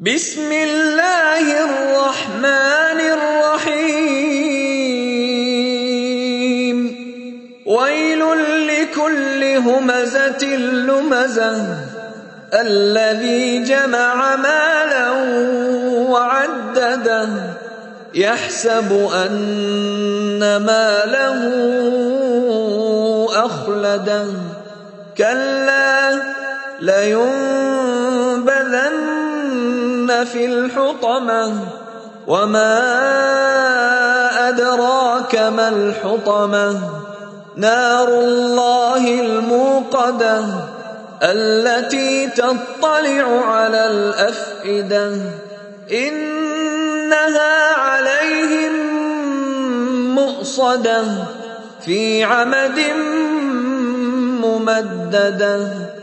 بسم الله الرحمن الرحيم ويل لكل همزة لمزة الذي جمع مالا وعدده يحسب أن ماله أخلده كلا لينبذن في الحطمة وما أدراك ما الحطمة نار الله الموقدة التي تطلع على الأفئدة إنها عليهم مؤصدة في عمد ممددة